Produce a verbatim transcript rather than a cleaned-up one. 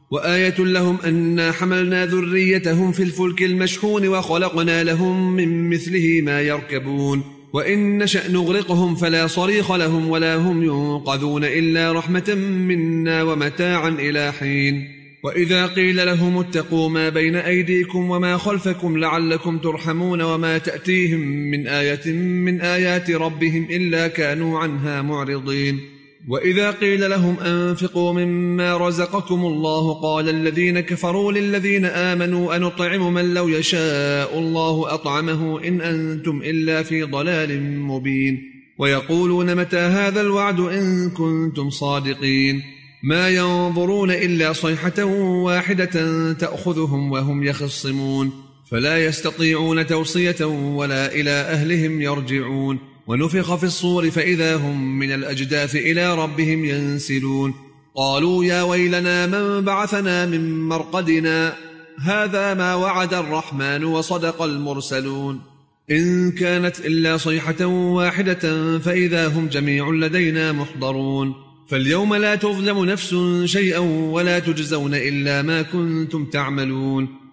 وآية لهم أنا حملنا ذريتهم في الفلك المشحون وخلقنا لهم من مثله ما يركبون وإن نشأ نغرقهم فلا صريخ لهم ولا هم ينقذون إلا رحمة منا ومتاعا إلى حين. وإذا قيل لهم اتقوا ما بين أيديكم وما خلفكم لعلكم ترحمون وما تأتيهم من آية من آيات ربهم إلا كانوا عنها معرضين. وإذا قيل لهم أنفقوا مما رزقكم الله قال الذين كفروا للذين آمنوا أنطعم من لو يشاء الله أطعمه إن أنتم إلا في ضلال مبين. ويقولون متى هذا الوعد إن كنتم صادقين. ما ينظرون إلا صيحة واحدة تأخذهم وهم يخصمون فلا يستطيعون توصية ولا إلى أهلهم يرجعون. ونفخ في الصور فإذا هم من الأجداث إلى ربهم ينسلون. قالوا يا ويلنا من بعثنا من مرقدنا هذا ما وعد الرحمن وصدق المرسلون. إن كانت إلا صيحة واحدة فإذا هم جميع لدينا محضرون. فاليوم لا تظلم نفس شيئا ولا تجزون إلا ما كنتم تعملون.